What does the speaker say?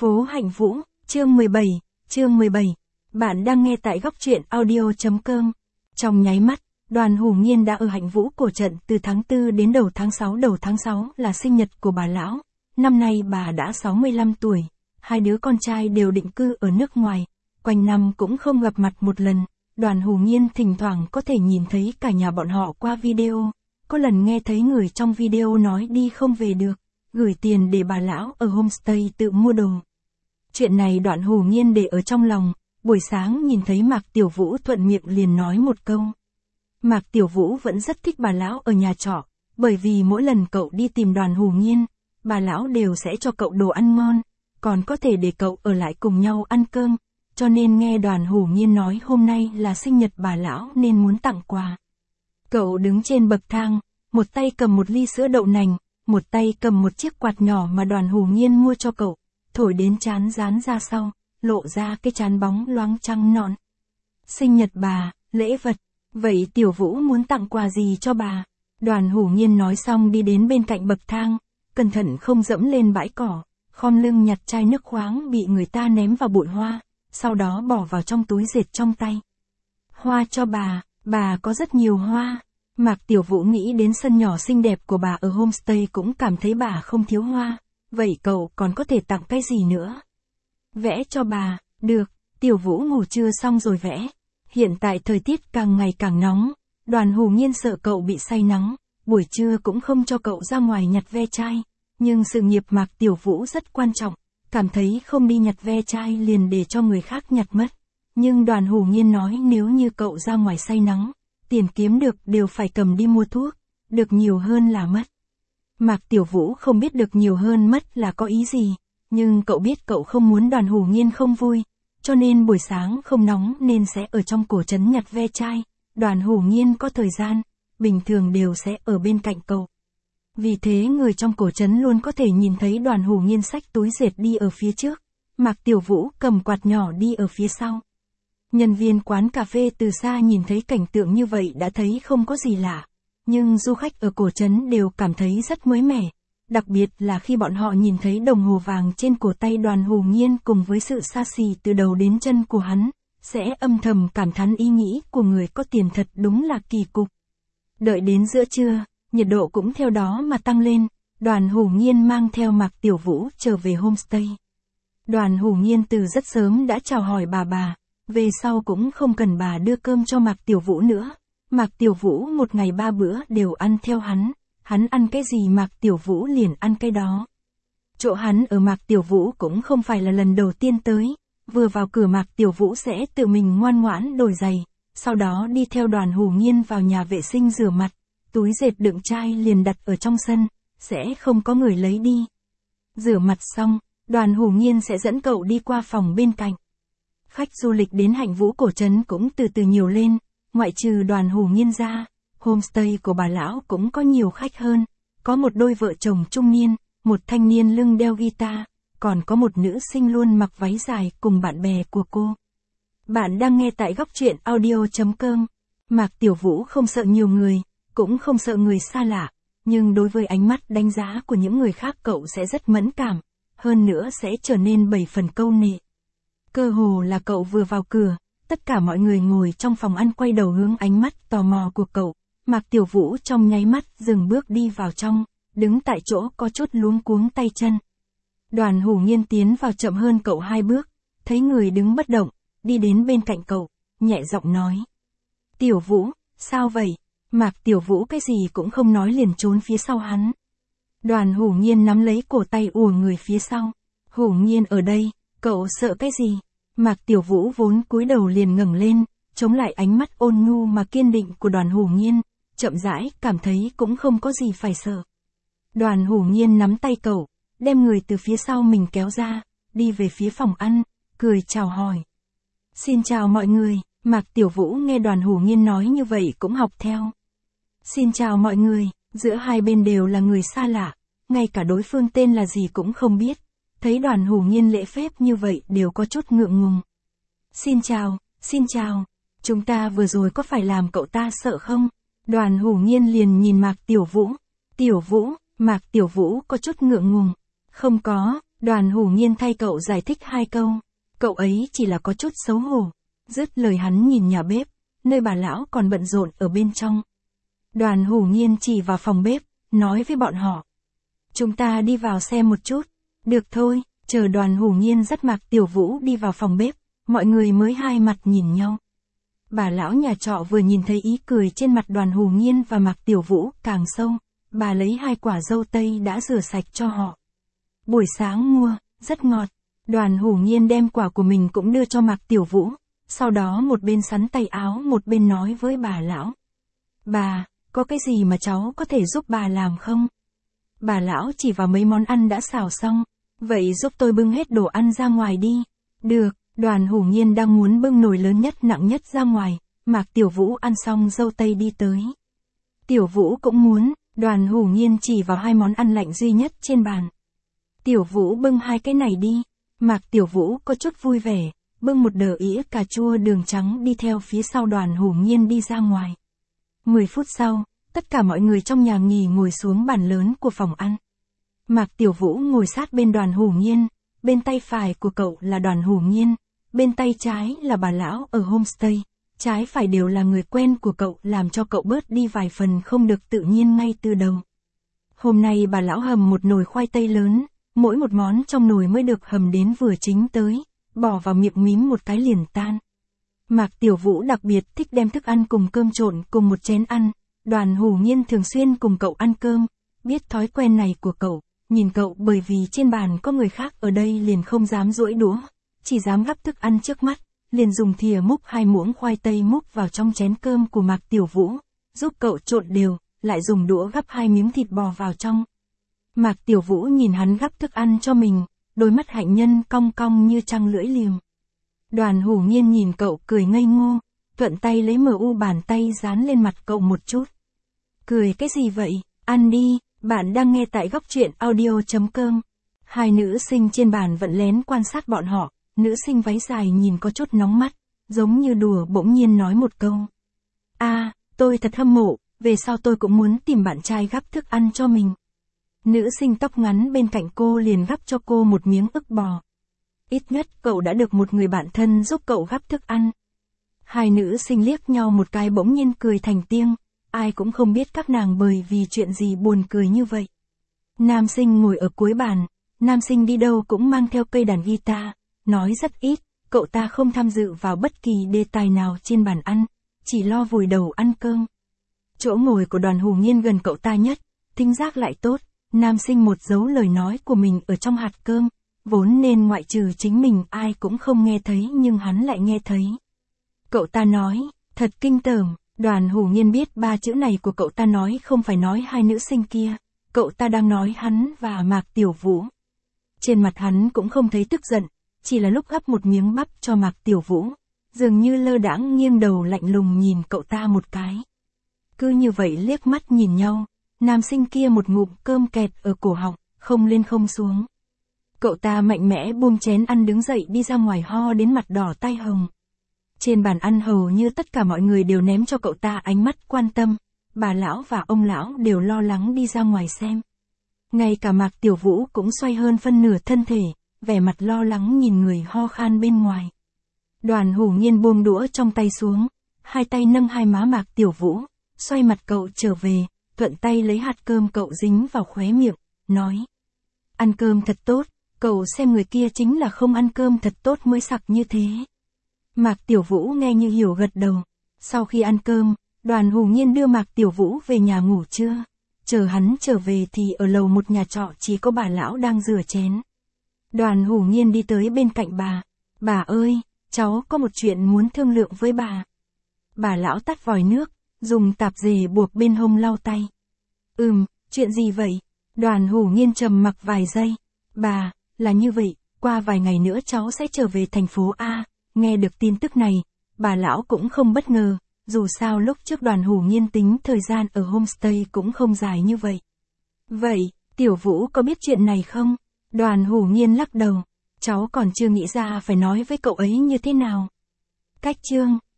Phố Hạnh Vũ, chương 17, chương 17. Bạn đang nghe tại góc truyện audio.com. Trong nháy mắt, Đoàn Hùng Nhiên đã ở Hạnh Vũ cổ trận từ tháng 4 đến đầu tháng 6. Đầu tháng 6 là sinh nhật của bà lão. Năm nay bà đã 65 tuổi. Hai đứa con trai đều định cư ở nước ngoài. Quanh năm cũng không gặp mặt một lần. Đoàn Hùng Nhiên thỉnh thoảng có thể nhìn thấy cả nhà bọn họ qua video. Có lần nghe thấy người trong video nói đi không về được, gửi tiền để bà lão ở homestay tự mua đồ. Chuyện này Đoàn Hùng Nhiên để ở trong lòng. Buổi sáng nhìn thấy Mạc Tiểu Vũ thuận miệng liền nói một câu. Mạc Tiểu Vũ vẫn rất thích bà lão ở nhà trọ, bởi vì mỗi lần cậu đi tìm Đoàn Hùng Nhiên, bà lão đều sẽ cho cậu đồ ăn ngon, còn có thể để cậu ở lại cùng nhau ăn cơm, cho nên nghe Đoàn Hùng Nhiên nói hôm nay là sinh nhật bà lão nên muốn tặng quà. Cậu đứng trên bậc thang, một tay cầm một ly sữa đậu nành, một tay cầm một chiếc quạt nhỏ mà Đoàn Hùng Nhiên mua cho cậu, thổi đến trán dán ra sau, lộ ra cái trán bóng loáng trắng nõn. Sinh nhật bà, lễ vật, vậy Tiểu Vũ muốn tặng quà gì cho bà? Đoàn Hùng Nhiên nói xong đi đến bên cạnh bậc thang, cẩn thận không dẫm lên bãi cỏ, khom lưng nhặt chai nước khoáng bị người ta ném vào bụi hoa, sau đó bỏ vào trong túi dệt trong tay. Hoa cho bà có rất nhiều hoa. Mạc Tiểu Vũ nghĩ đến sân nhỏ xinh đẹp của bà ở homestay cũng cảm thấy bà không thiếu hoa, vậy cậu còn có thể tặng cái gì nữa? Vẽ cho bà, được. Tiểu Vũ ngủ trưa xong rồi vẽ. Hiện tại thời tiết càng ngày càng nóng, Đoàn Hùng Nhiên sợ cậu bị say nắng, buổi trưa cũng không cho cậu ra ngoài nhặt ve chai, nhưng sự nghiệp Mạc Tiểu Vũ rất quan trọng, cảm thấy không đi nhặt ve chai liền để cho người khác nhặt mất. Nhưng Đoàn Hùng Nhiên nói nếu như cậu ra ngoài say nắng, tiền kiếm được đều phải cầm đi mua thuốc, được nhiều hơn là mất. Mạc Tiểu Vũ không biết được nhiều hơn mất là có ý gì, nhưng cậu biết cậu không muốn Đoàn Hùng Nhiên không vui, cho nên buổi sáng không nóng nên sẽ ở trong cổ trấn nhặt ve chai. Đoàn Hùng Nhiên có thời gian, bình thường đều sẽ ở bên cạnh cậu. Vì thế người trong cổ trấn luôn có thể nhìn thấy Đoàn Hùng Nhiên xách túi dệt đi ở phía trước, Mạc Tiểu Vũ cầm quạt nhỏ đi ở phía sau. Nhân viên quán cà phê từ xa nhìn thấy cảnh tượng như vậy đã thấy không có gì lạ, nhưng du khách ở cổ trấn đều cảm thấy rất mới mẻ, đặc biệt là khi bọn họ nhìn thấy đồng hồ vàng trên cổ tay Đoàn Hùng Nhiên cùng với sự xa xỉ từ đầu đến chân của hắn, sẽ âm thầm cảm thán ý nghĩ của người có tiền thật đúng là kỳ cục. Đợi đến giữa trưa, nhiệt độ cũng theo đó mà tăng lên, Đoàn Hùng Nhiên mang theo Mạc Tiểu Vũ trở về homestay. Đoàn Hùng Nhiên từ rất sớm đã chào hỏi bà, về sau cũng không cần bà đưa cơm cho Mạc Tiểu Vũ nữa. Mạc Tiểu Vũ một ngày 3 bữa đều ăn theo hắn ăn cái gì Mạc Tiểu Vũ liền ăn cái đó. Chỗ hắn ở Mạc Tiểu Vũ cũng không phải là lần đầu tiên tới, vừa vào cửa Mạc Tiểu Vũ sẽ tự mình ngoan ngoãn đổi giày, sau đó đi theo Đoàn Hùng Nhiên vào nhà vệ sinh rửa mặt, túi dệt đựng chai liền đặt ở trong sân, sẽ không có người lấy đi. Rửa mặt xong, Đoàn Hùng Nhiên sẽ dẫn cậu đi qua phòng bên cạnh. Khách du lịch đến Hạnh Vũ cổ trấn cũng từ từ nhiều lên, ngoại trừ Đoàn Hùng Nhiên ra, homestay của bà lão cũng có nhiều khách hơn, có một đôi vợ chồng trung niên, một thanh niên lưng đeo guitar, còn có một nữ sinh luôn mặc váy dài cùng bạn bè của cô. Bạn đang nghe tại góc truyện audio.com. Mạc Tiểu Vũ không sợ nhiều người, cũng không sợ người xa lạ, nhưng đối với ánh mắt đánh giá của những người khác cậu sẽ rất mẫn cảm, hơn nữa sẽ trở nên 7 phần câu nệ. Cơ hồ là cậu vừa vào cửa, tất cả mọi người ngồi trong phòng ăn quay đầu hướng ánh mắt tò mò của cậu. Mạc Tiểu Vũ trong nháy mắt dừng bước đi vào trong, đứng tại chỗ có chút luống cuống tay chân. Đoàn Hùng Nhiên tiến vào chậm hơn cậu 2 bước, thấy người đứng bất động, đi đến bên cạnh cậu, nhẹ giọng nói. Tiểu Vũ, sao vậy? Mạc Tiểu Vũ cái gì cũng không nói liền trốn phía sau hắn. Đoàn Hùng Nhiên nắm lấy cổ tay ùa người phía sau. Hùng Nhiên ở đây, cậu sợ cái gì? Mạc Tiểu Vũ vốn cúi đầu liền ngẩng lên, chống lại ánh mắt ôn nhu mà kiên định của Đoàn Hùng Nhiên, chậm rãi cảm thấy cũng không có gì phải sợ. Đoàn Hùng Nhiên nắm tay cậu, đem người từ phía sau mình kéo ra, đi về phía phòng ăn, cười chào hỏi. Xin chào mọi người. Mạc Tiểu Vũ nghe Đoàn Hùng Nhiên nói như vậy cũng học theo. Xin chào mọi người. Giữa hai bên đều là người xa lạ, ngay cả đối phương tên là gì cũng không biết. Thấy Đoàn Hùng Nhiên lễ phép như vậy đều có chút ngượng ngùng. Xin chào, chúng ta vừa rồi có phải làm cậu ta sợ không? Đoàn Hùng Nhiên liền nhìn Mạc Tiểu Vũ. Mạc Tiểu Vũ có chút ngượng ngùng. Không có, Đoàn Hủ Nhiên thay cậu giải thích 2 câu. Cậu ấy chỉ là có chút xấu hổ. Dứt lời hắn nhìn nhà bếp, nơi bà lão còn bận rộn ở bên trong. Đoàn Hủ Nhiên chỉ vào phòng bếp, nói với bọn họ. Chúng ta đi vào xem một chút. Được thôi, chờ Đoàn Hủ Nhiên dắt Mạc Tiểu Vũ đi vào phòng bếp, mọi người mới hai mặt nhìn nhau. Bà lão nhà trọ vừa nhìn thấy ý cười trên mặt Đoàn Hủ Nhiên và Mạc Tiểu Vũ càng sâu, bà lấy 2 quả dâu tây đã rửa sạch cho họ. Buổi sáng mua, rất ngọt. Đoàn Hủ Nhiên đem quả của mình cũng đưa cho Mạc Tiểu Vũ, sau đó một bên sắn tay áo một bên nói với bà lão. Bà, có cái gì mà cháu có thể giúp bà làm không? Bà lão chỉ vào mấy món ăn đã xào xong. Vậy giúp tôi bưng hết đồ ăn ra ngoài đi. Được, Đoàn Hủ Nhiên đang muốn bưng nồi lớn nhất nặng nhất ra ngoài. Mạc Tiểu Vũ ăn xong dâu tây đi tới. Tiểu Vũ cũng muốn. Đoàn Hủ Nhiên chỉ vào 2 món ăn lạnh duy nhất trên bàn. Tiểu Vũ bưng 2 cái này đi. Mạc Tiểu Vũ có chút vui vẻ, bưng một đờ ĩa cà chua đường trắng đi theo phía sau Đoàn Hủ Nhiên đi ra ngoài. 10 phút sau, tất cả mọi người trong nhà nghỉ ngồi xuống bàn lớn của phòng ăn. Mạc Tiểu Vũ ngồi sát bên Đoàn Hủ Nhiên, bên tay phải của cậu là Đoàn Hủ Nhiên, bên tay trái là bà lão ở homestay, trái phải đều là người quen của cậu làm cho cậu bớt đi vài phần không được tự nhiên ngay từ đầu. Hôm nay bà lão hầm một nồi khoai tây lớn, mỗi một món trong nồi mới được hầm đến vừa chín tới, bỏ vào miệng mím một cái liền tan. Mạc Tiểu Vũ đặc biệt thích đem thức ăn cùng cơm trộn cùng một chén ăn, Đoàn Hủ Nhiên thường xuyên cùng cậu ăn cơm, biết thói quen này của cậu, nhìn cậu bởi vì trên bàn có người khác ở đây liền không dám duỗi đũa, chỉ dám gắp thức ăn trước mắt, liền dùng thìa múc 2 muỗng khoai tây múc vào trong chén cơm của Mạc Tiểu Vũ, giúp cậu trộn đều, lại dùng đũa gắp 2 miếng thịt bò vào trong. Mạc Tiểu Vũ nhìn hắn gắp thức ăn cho mình, đôi mắt hạnh nhân cong cong như trăng lưỡi liềm. Đoàn Hủ Nhiên nhìn cậu cười ngây ngô, thuận tay lấy MU bàn tay dán lên mặt cậu một chút. Cười cái gì vậy, ăn đi, bạn đang nghe tại góc truyện audio.com. 2 nữ sinh trên bàn vẫn lén quan sát bọn họ, nữ sinh váy dài nhìn có chút nóng mắt, giống như đùa bỗng nhiên nói một câu. Tôi thật hâm mộ, về sau tôi cũng muốn tìm bạn trai gắp thức ăn cho mình. Nữ sinh tóc ngắn bên cạnh cô liền gắp cho cô một miếng ức bò. Ít nhất cậu đã được một người bạn thân giúp cậu gắp thức ăn. 2 nữ sinh liếc nhau một cái bỗng nhiên cười thành tiếng, ai cũng không biết các nàng bởi vì chuyện gì buồn cười như vậy. Nam sinh ngồi ở cuối bàn, nam sinh đi đâu cũng mang theo cây đàn guitar, nói rất ít, cậu ta không tham dự vào bất kỳ đề tài nào trên bàn ăn, chỉ lo vùi đầu ăn cơm. Chỗ ngồi của Đoàn Hủ Nhiên gần cậu ta nhất, thính giác lại tốt, nam sinh một dấu lời nói của mình ở trong hạt cơm, vốn nên ngoại trừ chính mình ai cũng không nghe thấy nhưng hắn lại nghe thấy. Cậu ta nói, thật kinh tởm, Đoàn Hủ Nhiên biết 3 chữ này của cậu ta nói không phải nói 2 nữ sinh kia, cậu ta đang nói hắn và Mạc Tiểu Vũ. Trên mặt hắn cũng không thấy tức giận, chỉ là lúc gắp một miếng bắp cho Mạc Tiểu Vũ, dường như lơ đãng nghiêng đầu lạnh lùng nhìn cậu ta một cái. Cứ như vậy liếc mắt nhìn nhau, nam sinh kia một ngụm cơm kẹt ở cổ họng, không lên không xuống. Cậu ta mạnh mẽ buông chén ăn đứng dậy đi ra ngoài ho đến mặt đỏ tai hồng. Trên bàn ăn hầu như tất cả mọi người đều ném cho cậu ta ánh mắt quan tâm, bà lão và ông lão đều lo lắng đi ra ngoài xem. Ngay cả Mạc Tiểu Vũ cũng xoay hơn phân nửa thân thể, vẻ mặt lo lắng nhìn người ho khan bên ngoài. Đoàn Hủ Nhiên buông đũa trong tay xuống, 2 tay nâng 2 má Mạc Tiểu Vũ, xoay mặt cậu trở về, thuận tay lấy hạt cơm cậu dính vào khóe miệng, nói. Ăn cơm thật tốt, cậu xem người kia chính là không ăn cơm thật tốt mới sặc như thế. Mạc Tiểu Vũ nghe như hiểu gật đầu. Sau khi ăn cơm, Đoàn Hủ Nhiên đưa Mạc Tiểu Vũ về nhà ngủ trưa. Chờ hắn trở về thì ở lầu một nhà trọ chỉ có bà lão đang rửa chén. Đoàn Hủ Nhiên đi tới bên cạnh bà. Bà ơi, cháu có một chuyện muốn thương lượng với bà. Bà lão tắt vòi nước, dùng tạp dề buộc bên hông lau tay. Chuyện gì vậy? Đoàn Hủ Nhiên trầm mặc vài giây. Bà, là như vậy, qua vài ngày nữa cháu sẽ trở về thành phố A. Nghe được tin tức này, bà lão cũng không bất ngờ, dù sao lúc trước Đoàn Hủ Nhiên tính thời gian ở homestay cũng không dài như vậy. Vậy, Tiểu Vũ có biết chuyện này không? Đoàn Hủ Nhiên lắc đầu, cháu còn chưa nghĩ ra phải nói với cậu ấy như thế nào. Cách chương